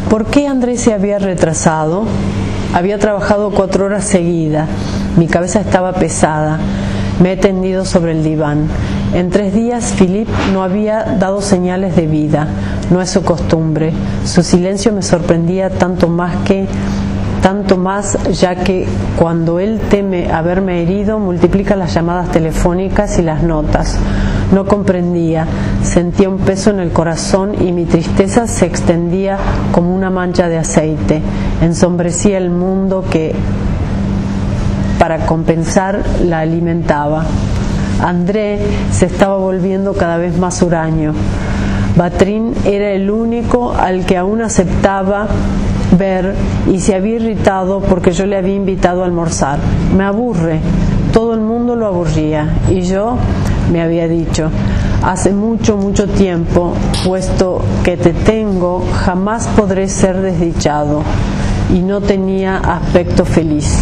¿Por qué André se había retrasado? Había trabajado 4 horas seguidas. Mi cabeza estaba pesada. Me he tendido sobre el diván. En 3 días Philippe no había dado señales de vida. No es su costumbre. Su silencio me sorprendía tanto más ya que cuando él teme haberme herido multiplica las llamadas telefónicas y las notas. No comprendía, sentía un peso en el corazón y mi tristeza se extendía como una mancha de aceite. Ensombrecía el mundo que, para compensar, la alimentaba. André se estaba volviendo cada vez más huraño. Batrín era el único al que aún aceptaba ver y se había irritado porque yo le había invitado a almorzar. Me aburre, todo el mundo lo aburría y yo, me había dicho, hace mucho tiempo, puesto que te tengo, jamás podré ser desdichado, y no tenía aspecto feliz.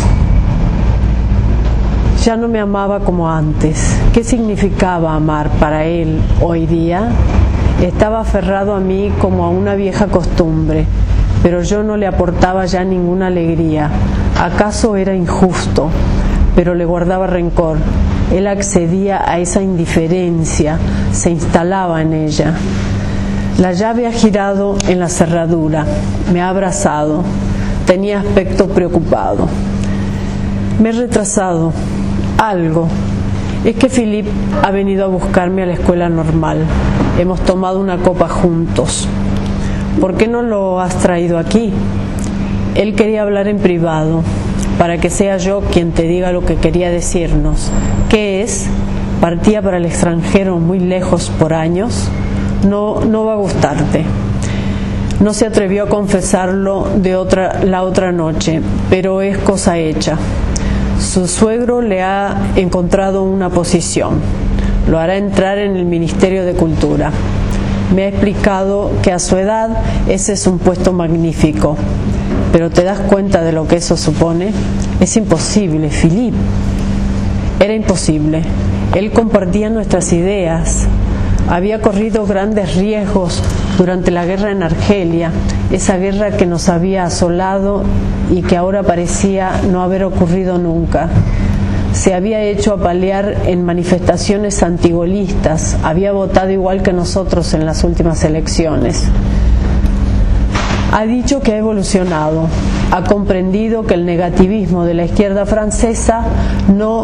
Ya no me amaba como antes. ¿Qué significaba amar para él hoy día? Estaba aferrado a mí como a una vieja costumbre, pero yo no le aportaba ya ninguna alegría. ¿Acaso era injusto? Pero le guardaba rencor. Él accedía a esa indiferencia, se instalaba en ella. La llave ha girado en la cerradura, me ha abrazado, tenía aspecto preocupado. Me he retrasado. Algo. Es que Philippe ha venido a buscarme a la escuela normal. Hemos tomado una copa juntos. ¿Por qué no lo has traído aquí? Él quería hablar en privado, para que sea yo quien te diga lo que quería decirnos. ¿Qué es? ¿Partía para el extranjero muy lejos por años? No va a gustarte. No se atrevió a confesarlo la otra noche, pero es cosa hecha. Su suegro le ha encontrado una posición. Lo hará entrar en el Ministerio de Cultura. Me ha explicado que a su edad ese es un puesto magnífico. Pero ¿te das cuenta de lo que eso supone? Es imposible, Philippe. Era imposible. Él compartía nuestras ideas. Había corrido grandes riesgos durante la guerra en Argelia, esa guerra que nos había asolado y que ahora parecía no haber ocurrido nunca. Se había hecho apalear en manifestaciones antigolistas, había votado igual que nosotros en las últimas elecciones. Ha dicho que ha evolucionado, ha comprendido que el negativismo de la izquierda francesa no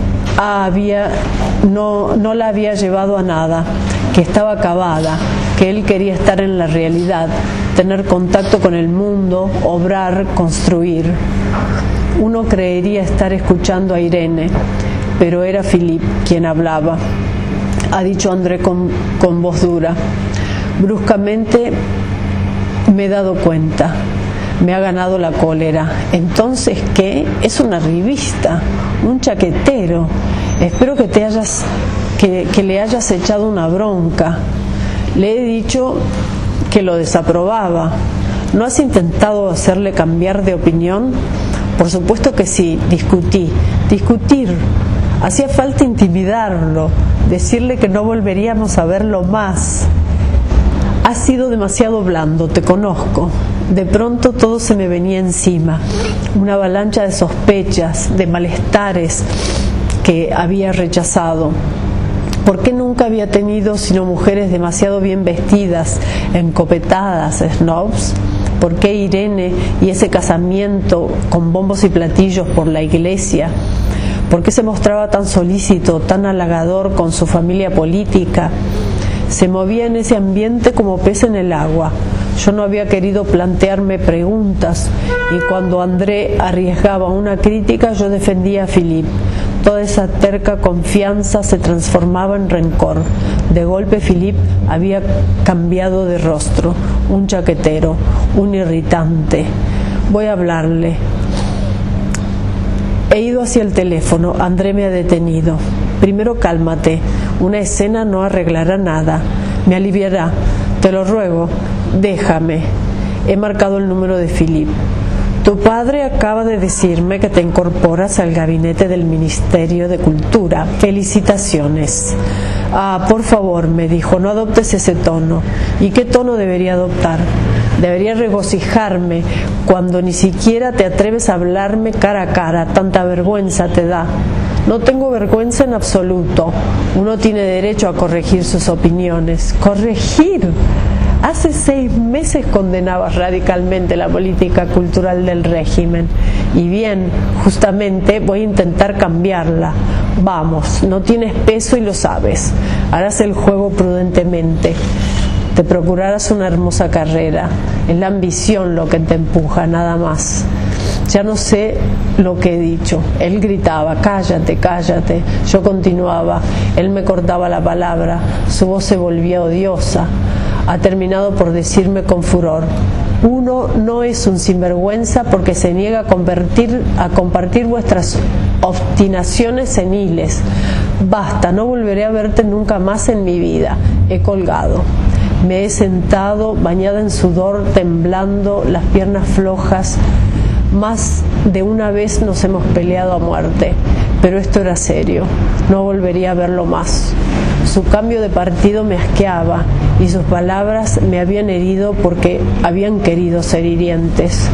la había llevado a nada, que estaba acabada, que él quería estar en la realidad, tener contacto con el mundo, obrar, construir. Uno creería estar escuchando a Irene, pero era Philippe quien hablaba. Ha dicho André con voz dura. Bruscamente me he dado cuenta. Me ha ganado la cólera. ¿Entonces qué? Es una revista, un chaquetero. Espero que le hayas echado una bronca. Le he dicho que lo desaprobaba. ¿No has intentado hacerle cambiar de opinión? Por supuesto que sí. Discutir. Hacía falta intimidarlo, decirle que no volveríamos a verlo más. Has sido demasiado blando, te conozco. De pronto todo se me venía encima, una avalancha de sospechas, de malestares que había rechazado. ¿Por qué nunca había tenido sino mujeres demasiado bien vestidas, encopetadas, snobs? ¿Por qué Irene y ese casamiento con bombos y platillos por la iglesia? ¿Por qué se mostraba tan solícito, tan halagador con su familia política? Se movía en ese ambiente como pez en el agua. Yo no había querido plantearme preguntas y cuando André arriesgaba una crítica yo defendía a Philippe. Toda esa terca confianza se transformaba en rencor. De golpe Philippe había cambiado de rostro, un chaquetero, un irritante. Voy a hablarle. He ido hacia el teléfono. André me ha detenido. Primero cálmate. Una escena no arreglará nada. Me aliviará. Te lo ruego. Déjame. He marcado el número de Philippe. Tu padre acaba de decirme que te incorporas al gabinete del Ministerio de Cultura. Felicitaciones. Por favor, me dijo, no adoptes ese tono. ¿Y qué tono debería adoptar? Debería regocijarme cuando ni siquiera te atreves a hablarme cara a cara, tanta vergüenza te da. No tengo vergüenza en absoluto. Uno tiene derecho a corregir sus opiniones. ¿Corregir? Hace 6 meses condenabas radicalmente la política cultural del régimen. Y bien, justamente voy a intentar cambiarla. Vamos, no tienes peso y lo sabes. Harás el juego prudentemente. Te procurarás una hermosa carrera. Es la ambición lo que te empuja, nada más. Ya no sé lo que he dicho. Él gritaba, cállate, cállate. Yo continuaba. Él me cortaba la palabra. Su voz se volvía odiosa. Ha terminado por decirme con furor: uno no es un sinvergüenza porque se niega a compartir vuestras obstinaciones seniles. Basta, no volveré a verte nunca más en mi vida. He colgado. Me he sentado, bañada en sudor, temblando, las piernas flojas. Más de una vez nos hemos peleado a muerte, pero esto era serio. No volvería a verlo más. Su cambio de partido me asqueaba y sus palabras me habían herido porque habían querido ser hirientes.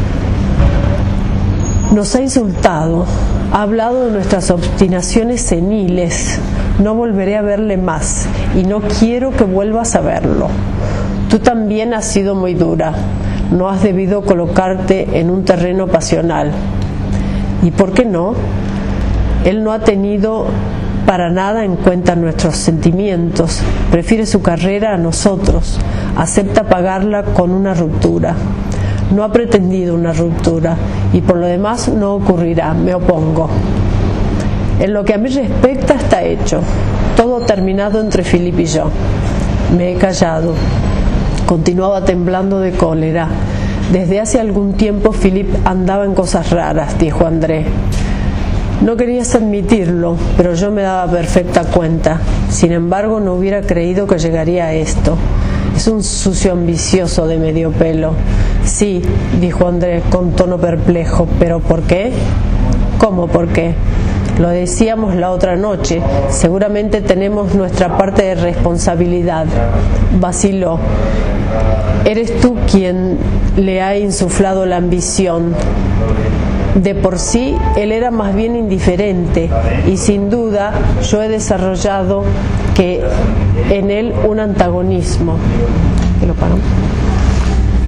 Nos ha insultado, ha hablado de nuestras obstinaciones seniles. No volveré a verle más y no quiero que vuelvas a verlo. Tú también has sido muy dura. No has debido colocarte en un terreno pasional. ¿Y por qué no? Él no ha tenido para nada en cuenta nuestros sentimientos. Prefiere su carrera a nosotros. Acepta pagarla con una ruptura. No ha pretendido una ruptura y por lo demás no ocurrirá. Me opongo. En lo que a mí respecta está hecho. Todo terminado entre Philip y yo. Me he callado. Continuaba temblando de cólera. Desde hace algún tiempo Philip andaba en cosas raras, dijo André. No querías admitirlo, pero yo me daba perfecta cuenta. Sin embargo, no hubiera creído que llegaría a esto. Es un sucio ambicioso de medio pelo. Sí, dijo André con tono perplejo. ¿Pero por qué? ¿Cómo por qué? Lo decíamos la otra noche. Seguramente tenemos nuestra parte de responsabilidad. Vaciló. Eres tú quien le ha insuflado la ambición. De por sí, él era más bien indiferente y sin duda yo he desarrollado en él un antagonismo. ¿Que lo pagamos?